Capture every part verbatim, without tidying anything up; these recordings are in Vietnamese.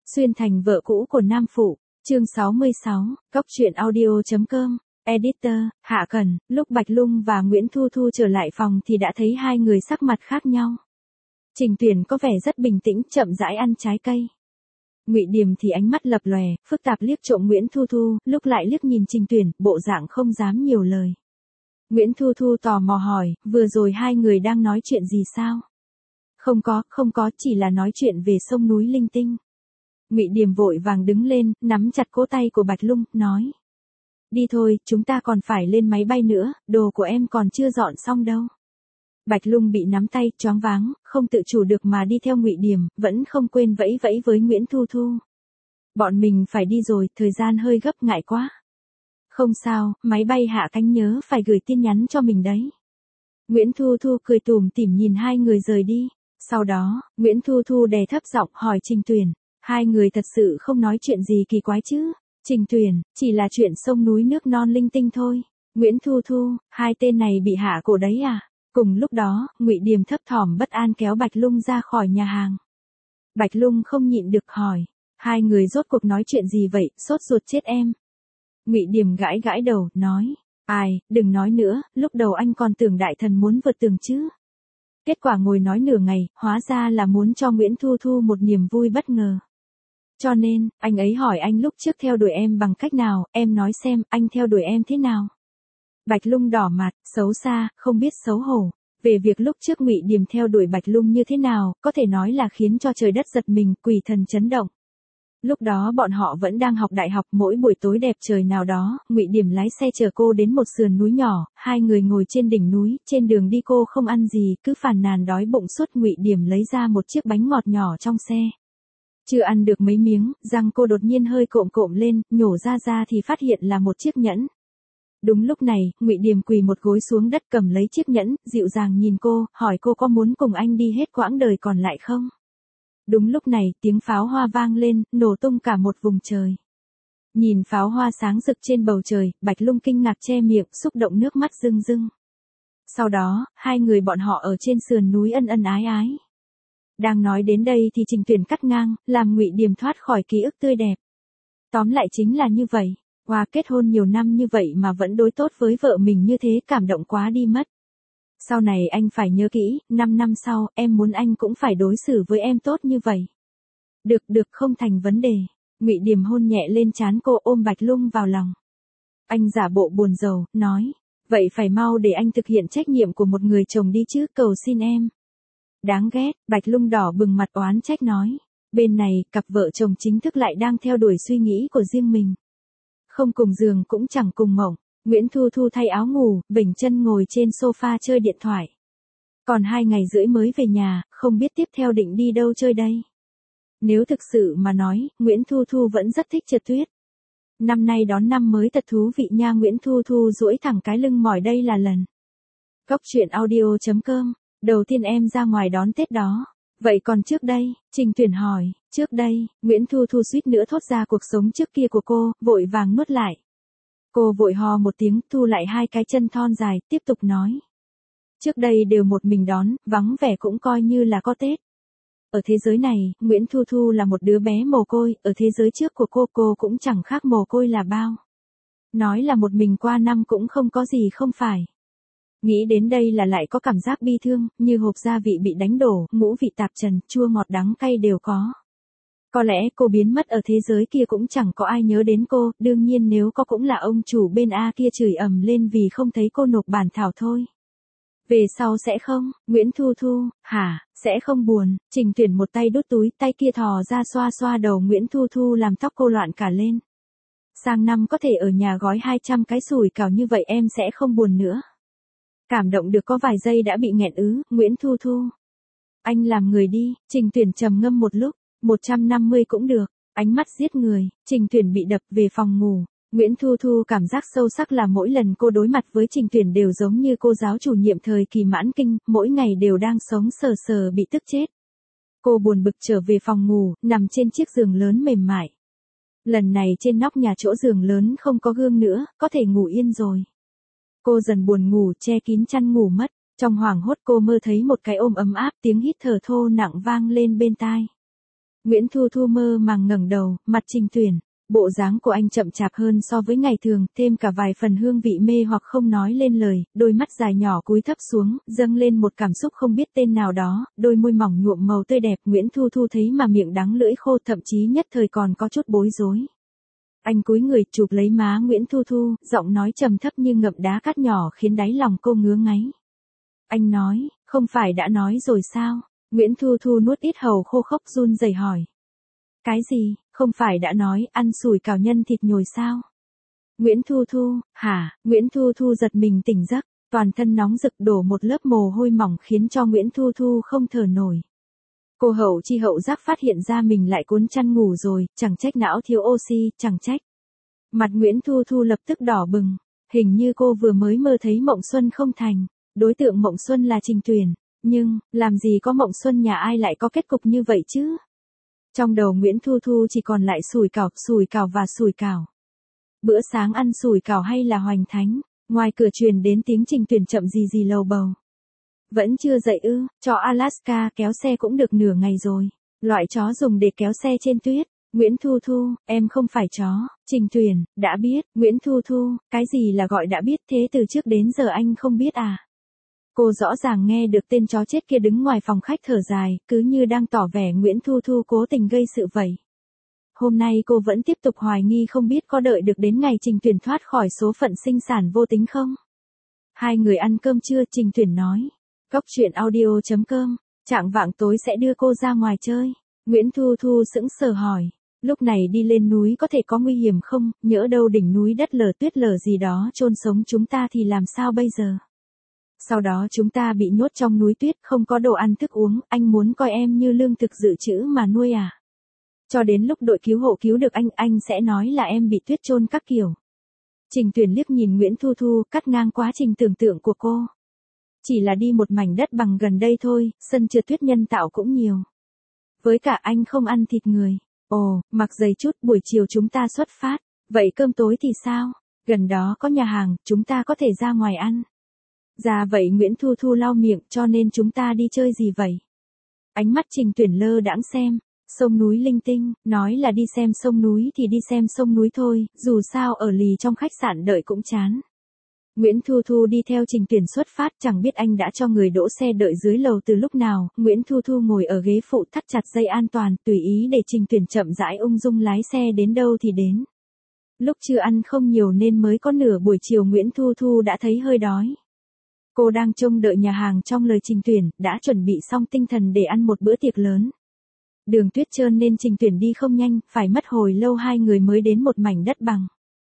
Xuyên thành vợ cũ của nam phụ, chương sáu mươi sáu, Cóc truyện audio chấm com, Editor, Hạ Cần. Lúc Bạch Lung và Nguyễn Thu Thu trở lại phòng thì đã thấy hai người sắc mặt khác nhau. Trình Tuyển có vẻ rất bình tĩnh, chậm rãi ăn trái cây. Ngụy Điềm thì ánh mắt lập lòe, phức tạp liếc trộm Nguyễn Thu Thu, lúc lại liếc nhìn Trình Tuyển, bộ dạng không dám nhiều lời. Nguyễn Thu Thu tò mò hỏi, vừa rồi hai người đang nói chuyện gì sao? Không có, không có, chỉ là nói chuyện về sông núi linh tinh. Ngụy Điềm vội vàng đứng lên, nắm chặt cỗ tay của Bạch Lung, nói. Đi thôi, chúng ta còn phải lên máy bay nữa, đồ của em còn chưa dọn xong đâu. Bạch Lung bị nắm tay, choáng váng, không tự chủ được mà đi theo Ngụy Điềm, vẫn không quên vẫy vẫy với Nguyễn Thu Thu. Bọn mình phải đi rồi, thời gian hơi gấp, ngại quá. Không sao, máy bay hạ cánh nhớ phải gửi tin nhắn cho mình đấy. Nguyễn Thu Thu cười tủm tỉm nhìn hai người rời đi. Sau đó, Nguyễn Thu Thu đè thấp giọng hỏi Trình Tuyển, hai người thật sự không nói chuyện gì kỳ quái chứ? Trình Tuyển, chỉ là chuyện sông núi nước non linh tinh thôi. Nguyễn Thu Thu, hai tên này bị hạ cổ đấy à? Cùng lúc đó, Ngụy Điềm thấp thỏm bất an kéo Bạch Lung ra khỏi nhà hàng. Bạch Lung không nhịn được hỏi, hai người rốt cuộc nói chuyện gì vậy, sốt ruột chết em. Ngụy Điềm gãi gãi đầu, nói, ai, đừng nói nữa, lúc đầu anh còn tưởng đại thần muốn vượt tường chứ. Kết quả ngồi nói nửa ngày, hóa ra là muốn cho Nguyễn Thu Thu một niềm vui bất ngờ. Cho nên, anh ấy hỏi anh lúc trước theo đuổi em bằng cách nào, em nói xem, anh theo đuổi em thế nào. Bạch Lung đỏ mặt, xấu xa, không biết xấu hổ. Về việc lúc trước Ngụy Điềm theo đuổi Bạch Lung như thế nào, có thể nói là khiến cho trời đất giật mình, quỷ thần chấn động. Lúc đó bọn họ vẫn đang học đại học, mỗi buổi tối đẹp trời nào đó, Ngụy Điềm lái xe chở cô đến một sườn núi nhỏ, hai người ngồi trên đỉnh núi, trên đường đi cô không ăn gì, cứ phàn nàn đói bụng suốt. Ngụy Điềm lấy ra một chiếc bánh ngọt nhỏ trong xe. Chưa ăn được mấy miếng, răng cô đột nhiên hơi cộm cộm lên, nhổ ra ra thì phát hiện là một chiếc nhẫn. Đúng lúc này, Ngụy Điềm quỳ một gối xuống đất cầm lấy chiếc nhẫn, dịu dàng nhìn cô, hỏi cô có muốn cùng anh đi hết quãng đời còn lại không? Đúng lúc này, tiếng pháo hoa vang lên, nổ tung cả một vùng trời. Nhìn pháo hoa sáng rực trên bầu trời, Bạch Lung kinh ngạc che miệng, xúc động nước mắt rưng rưng. Sau đó, hai người bọn họ ở trên sườn núi ân ân ái ái. Đang nói đến đây thì Trình Tuyển cắt ngang, làm Ngụy Điềm thoát khỏi ký ức tươi đẹp. Tóm lại chính là như vậy, Hoa kết hôn nhiều năm như vậy mà vẫn đối tốt với vợ mình như thế, cảm động quá đi mất. Sau này anh phải nhớ kỹ, năm năm sau, em muốn anh cũng phải đối xử với em tốt như vậy. Được được, không thành vấn đề. Ngụy Điềm hôn nhẹ lên trán cô, ôm Bạch Lung vào lòng. Anh giả bộ buồn rầu, nói, vậy phải mau để anh thực hiện trách nhiệm của một người chồng đi chứ, cầu xin em. Đáng ghét, Bạch Lung đỏ bừng mặt oán trách nói. Bên này, cặp vợ chồng chính thức lại đang theo đuổi suy nghĩ của riêng mình. Không cùng giường cũng chẳng cùng mộng. Nguyễn Thu Thu thay áo ngủ, vểnh chân ngồi trên sofa chơi điện thoại. Còn hai ngày rưỡi mới về nhà, không biết tiếp theo định đi đâu chơi đây. Nếu thực sự mà nói, Nguyễn Thu Thu vẫn rất thích trượt tuyết. Năm nay đón năm mới thật thú vị nha. Nguyễn Thu Thu duỗi thẳng cái lưng mỏi đây là lần. Cóc truyện audio chấm com, đầu tiên em ra ngoài đón Tết đó. Vậy còn trước đây, Trình Tuyển hỏi, trước đây, Nguyễn Thu Thu suýt nữa thốt ra cuộc sống trước kia của cô, vội vàng nuốt lại. Cô vội hò một tiếng, thu lại hai cái chân thon dài, tiếp tục nói. Trước đây đều một mình đón, vắng vẻ cũng coi như là có Tết. Ở thế giới này, Nguyễn Thu Thu là một đứa bé mồ côi, ở thế giới trước của cô, cô cũng chẳng khác mồ côi là bao. Nói là một mình qua năm cũng không có gì không phải. Nghĩ đến đây là lại có cảm giác bi thương, như hộp gia vị bị đánh đổ, ngũ vị tạp trần, chua ngọt đắng cay đều có. Có lẽ cô biến mất ở thế giới kia cũng chẳng có ai nhớ đến cô, đương nhiên nếu có cũng là ông chủ bên A kia chửi ầm lên vì không thấy cô nộp bản thảo thôi. Về sau sẽ không, Nguyễn Thu Thu, hả, sẽ không buồn. Trình Tuyển một tay đút túi, tay kia thò ra xoa xoa đầu Nguyễn Thu Thu làm tóc cô loạn cả lên. Sang năm có thể ở nhà gói hai trăm cái sủi cảo như vậy em sẽ không buồn nữa. Cảm động được có vài giây đã bị nghẹn ứ, Nguyễn Thu Thu. Anh làm người đi, Trình Tuyển trầm ngâm một lúc, một trăm năm mươi cũng được, ánh mắt giết người, Trình Tuyển bị đập về phòng ngủ. Nguyễn Thu Thu cảm giác sâu sắc là mỗi lần cô đối mặt với Trình Tuyển đều giống như cô giáo chủ nhiệm thời kỳ mãn kinh, mỗi ngày đều đang sống sờ sờ bị tức chết. Cô buồn bực trở về phòng ngủ, nằm trên chiếc giường lớn mềm mại. Lần này trên nóc nhà chỗ giường lớn không có gương nữa, có thể ngủ yên rồi. Cô dần buồn ngủ, che kín chăn ngủ mất. Trong hoảng hốt cô mơ thấy một cái ôm ấm áp, tiếng hít thở thô nặng vang lên bên tai. Nguyễn Thu Thu mơ màng ngẩng đầu, mặt Trình Tuyển. Bộ dáng của anh chậm chạp hơn so với ngày thường, thêm cả vài phần hương vị mê hoặc không nói lên lời, đôi mắt dài nhỏ cúi thấp xuống, dâng lên một cảm xúc không biết tên nào đó, đôi môi mỏng nhuộm màu tươi đẹp. Nguyễn Thu Thu thấy mà miệng đắng lưỡi khô, thậm chí nhất thời còn có chút bối rối. Anh cúi người chụp lấy má Nguyễn Thu Thu, giọng nói trầm thấp như ngậm đá cát nhỏ khiến đáy lòng cô ngứa ngáy. Anh nói, không phải đã nói rồi sao? Nguyễn Thu Thu nuốt ít hầu khô khốc run rẩy hỏi. Cái gì, không phải đã nói ăn sủi cảo nhân thịt nhồi sao? Nguyễn Thu Thu, hả? Nguyễn Thu Thu giật mình tỉnh giấc, toàn thân nóng rực đổ một lớp mồ hôi mỏng khiến cho Nguyễn Thu Thu không thở nổi. Cô hậu chi hậu giác phát hiện ra mình lại cuốn chăn ngủ rồi, chẳng trách não thiếu oxy, chẳng trách. Mặt Nguyễn Thu Thu lập tức đỏ bừng, hình như cô vừa mới mơ thấy mộng xuân không thành, đối tượng mộng xuân là Trình Tuyển, nhưng, làm gì có mộng xuân nhà ai lại có kết cục như vậy chứ? Trong đầu Nguyễn Thu Thu chỉ còn lại sủi cảo, sủi cảo và sủi cảo. Bữa sáng ăn sủi cảo hay là hoành thánh? Ngoài cửa truyền đến tiếng Trình Tuyển chậm gì gì lầu bầu. Vẫn chưa dậy ư, cho Alaska kéo xe cũng được nửa ngày rồi. Loại chó dùng để kéo xe trên tuyết. Nguyễn Thu Thu, em không phải chó. Trình Tuyển, đã biết. Nguyễn Thu Thu, cái gì là gọi đã biết thế, từ trước đến giờ anh không biết à? Cô rõ ràng nghe được tên chó chết kia đứng ngoài phòng khách thở dài, cứ như đang tỏ vẻ Nguyễn Thu Thu cố tình gây sự vậy. Hôm nay cô vẫn tiếp tục hoài nghi không biết có đợi được đến ngày Trình Tuyển thoát khỏi số phận sinh sản vô tính không? Hai người ăn cơm trưa, Trình Tuyển nói. Góc truyện audio chấm com, chạng vạng tối sẽ đưa cô ra ngoài chơi. Nguyễn Thu Thu sững sờ hỏi. Lúc này đi lên núi có thể có nguy hiểm không, nhỡ đâu đỉnh núi đất lở tuyết lở gì đó chôn sống chúng ta thì làm sao bây giờ? Sau đó chúng ta bị nhốt trong núi tuyết, không có đồ ăn thức uống, anh muốn coi em như lương thực dự trữ mà nuôi à? Cho đến lúc đội cứu hộ cứu được anh, anh sẽ nói là em bị tuyết chôn các kiểu. Trình Tuyển liếc nhìn Nguyễn Thu Thu, cắt ngang quá trình tưởng tượng của cô. Chỉ là đi một mảnh đất bằng gần đây thôi, sân trượt tuyết nhân tạo cũng nhiều. Với cả anh không ăn thịt người. Ồ, mặc giày chút, buổi chiều chúng ta xuất phát. Vậy cơm tối thì sao? Gần đó có nhà hàng, chúng ta có thể ra ngoài ăn. Dạ vậy Nguyễn Thu Thu lau miệng, cho nên chúng ta đi chơi gì vậy? Ánh mắt Trình Tuyển lơ đãng xem, sông núi linh tinh, nói là đi xem sông núi thì đi xem sông núi thôi, dù sao ở lì trong khách sạn đợi cũng chán. Nguyễn Thu Thu đi theo Trình Tuyển xuất phát, chẳng biết anh đã cho người đỗ xe đợi dưới lầu từ lúc nào. Nguyễn Thu Thu ngồi ở ghế phụ thắt chặt dây an toàn, tùy ý để Trình Tuyển chậm rãi ung dung lái xe đến đâu thì đến. Lúc chưa ăn không nhiều nên mới có nửa buổi chiều Nguyễn Thu Thu đã thấy hơi đói. Cô đang trông đợi nhà hàng trong lời Trình Tuyển, đã chuẩn bị xong tinh thần để ăn một bữa tiệc lớn. Đường tuyết trơn nên Trình Tuyển đi không nhanh, phải mất hồi lâu hai người mới đến một mảnh đất bằng.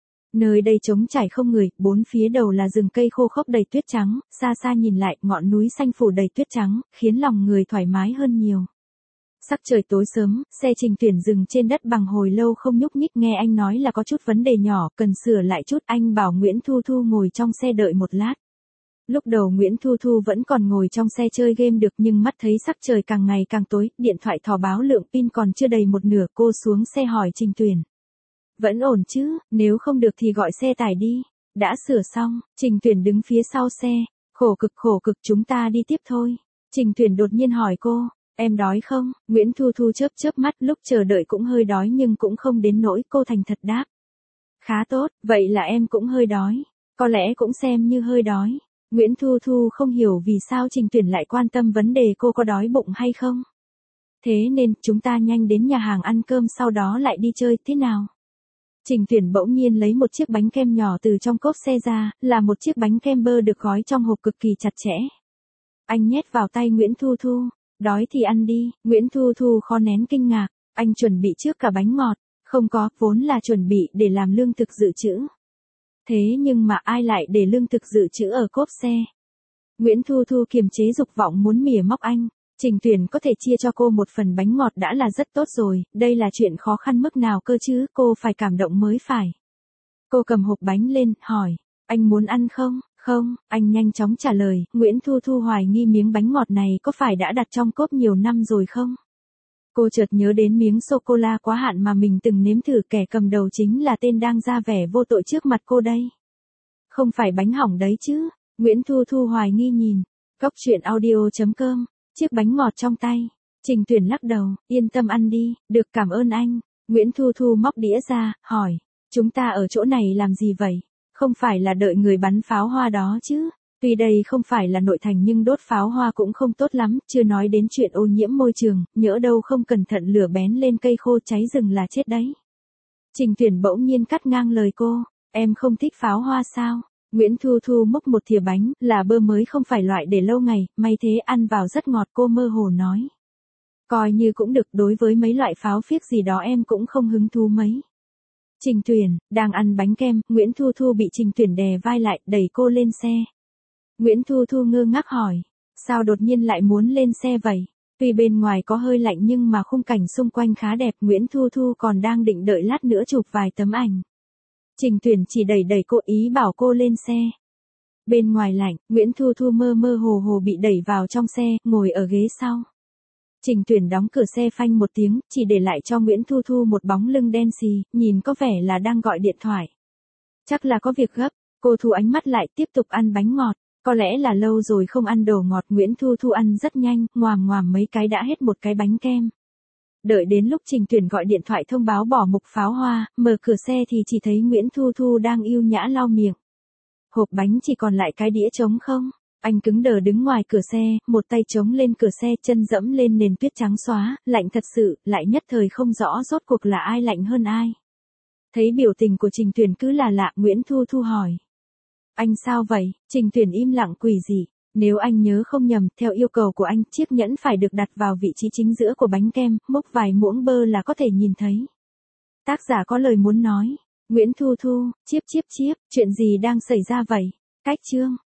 Nơi đây trống trải không người, bốn phía đầu là rừng cây khô khốc đầy tuyết trắng, xa xa nhìn lại, ngọn núi xanh phủ đầy tuyết trắng, khiến lòng người thoải mái hơn nhiều. Sắc trời tối sớm, xe Trình Tuyển dừng trên đất bằng hồi lâu không nhúc nhích, nghe anh nói là có chút vấn đề nhỏ, cần sửa lại chút, anh bảo Nguyễn Thu Thu ngồi trong xe đợi một lát. Lúc đầu Nguyễn Thu Thu vẫn còn ngồi trong xe chơi game được, nhưng mắt thấy sắc trời càng ngày càng tối, điện thoại thỏ báo lượng pin còn chưa đầy một nửa, cô xuống xe hỏi Trình Tuyển. Vẫn ổn chứ, nếu không được thì gọi xe tải đi. Đã sửa xong, Trình Tuyển đứng phía sau xe. Khổ cực khổ cực, chúng ta đi tiếp thôi. Trình Tuyển đột nhiên hỏi cô, em đói không? Nguyễn Thu Thu chớp chớp mắt, lúc chờ đợi cũng hơi đói nhưng cũng không đến nỗi, cô thành thật đáp. Khá tốt, vậy là em cũng hơi đói. Có lẽ cũng xem như hơi đói. Nguyễn Thu Thu không hiểu vì sao Trình Tuyển lại quan tâm vấn đề cô có đói bụng hay không. Thế nên, chúng ta nhanh đến nhà hàng ăn cơm sau đó lại đi chơi, thế nào? Trình Tuyển bỗng nhiên lấy một chiếc bánh kem nhỏ từ trong cốp xe ra, là một chiếc bánh kem bơ được gói trong hộp cực kỳ chặt chẽ. Anh nhét vào tay Nguyễn Thu Thu, đói thì ăn đi. Nguyễn Thu Thu khó nén kinh ngạc, anh chuẩn bị trước cả bánh ngọt, không có, vốn là chuẩn bị để làm lương thực dự trữ. Thế nhưng mà ai lại để lương thực dự trữ ở cốp xe? Nguyễn Thu Thu kiềm chế dục vọng muốn mỉa móc anh. Trình Tuyển có thể chia cho cô một phần bánh ngọt đã là rất tốt rồi, đây là chuyện khó khăn mức nào cơ chứ, cô phải cảm động mới phải. Cô cầm hộp bánh lên, hỏi, anh muốn ăn không? Không, anh nhanh chóng trả lời. Nguyễn Thu Thu hoài nghi miếng bánh ngọt này có phải đã đặt trong cốp nhiều năm rồi không? Cô chợt nhớ đến miếng sô-cô-la quá hạn mà mình từng nếm thử, kẻ cầm đầu chính là tên đang ra vẻ vô tội trước mặt cô đây. Không phải bánh hỏng đấy chứ? Nguyễn Thu Thu hoài nghi nhìn. Góc truyện audio chấm com, chiếc bánh ngọt trong tay. Trình Tuyển lắc đầu, yên tâm ăn đi, được cảm ơn anh. Nguyễn Thu Thu móc đĩa ra, hỏi, chúng ta ở chỗ này làm gì vậy? Không phải là đợi người bắn pháo hoa đó chứ? Tuy đây không phải là nội thành nhưng đốt pháo hoa cũng không tốt lắm, chưa nói đến chuyện ô nhiễm môi trường, nhỡ đâu không cẩn thận lửa bén lên cây khô cháy rừng là chết đấy. Trình Tuyển bỗng nhiên cắt ngang lời cô, em không thích pháo hoa sao? Nguyễn Thu Thu múc một thìa bánh, là bơ mới không phải loại để lâu ngày, may thế ăn vào rất ngọt, cô mơ hồ nói. Coi như cũng được, đối với mấy loại pháo phiếc gì đó em cũng không hứng thú mấy. Trình Tuyển, đang ăn bánh kem, Nguyễn Thu Thu bị Trình Tuyển đè vai lại, đẩy cô lên xe. Nguyễn Thu Thu ngơ ngác hỏi, sao đột nhiên lại muốn lên xe vậy? Tuy bên ngoài có hơi lạnh nhưng mà khung cảnh xung quanh khá đẹp, Nguyễn Thu Thu còn đang định đợi lát nữa chụp vài tấm ảnh. Trình Tuyển chỉ đẩy đẩy cô, ý bảo cô lên xe. Bên ngoài lạnh, Nguyễn Thu Thu mơ mơ hồ hồ bị đẩy vào trong xe, ngồi ở ghế sau. Trình Tuyển đóng cửa xe phanh một tiếng, chỉ để lại cho Nguyễn Thu Thu một bóng lưng đen xì, nhìn có vẻ là đang gọi điện thoại. Chắc là có việc gấp, cô thu ánh mắt lại tiếp tục ăn bánh ngọt, có lẽ là lâu rồi không ăn đồ ngọt. Nguyễn Thu Thu ăn rất nhanh, ngoàm ngoàm mấy cái đã hết một cái bánh kem. Đợi đến lúc Trình Tuyển gọi điện thoại thông báo bỏ mục pháo hoa, mở cửa xe thì chỉ thấy Nguyễn Thu Thu đang yêu nhã lau miệng. Hộp bánh chỉ còn lại cái đĩa trống không. Anh cứng đờ đứng ngoài cửa xe, một tay chống lên cửa xe, chân dẫm lên nền tuyết trắng xóa, lạnh thật sự, lại nhất thời không rõ rốt cuộc là ai lạnh hơn ai. Thấy biểu tình của Trình Tuyển cứ là lạ, Nguyễn Thu Thu hỏi. Anh sao vậy? Trình Tuyển im lặng quỷ dị. Nếu anh nhớ không nhầm, theo yêu cầu của anh, chiếc nhẫn phải được đặt vào vị trí chính giữa của bánh kem, múc vài muỗng bơ là có thể nhìn thấy. Tác giả có lời muốn nói. Nguyễn Thu Thu, chiếp chiếp chiếp, chuyện gì đang xảy ra vậy? Cách chương.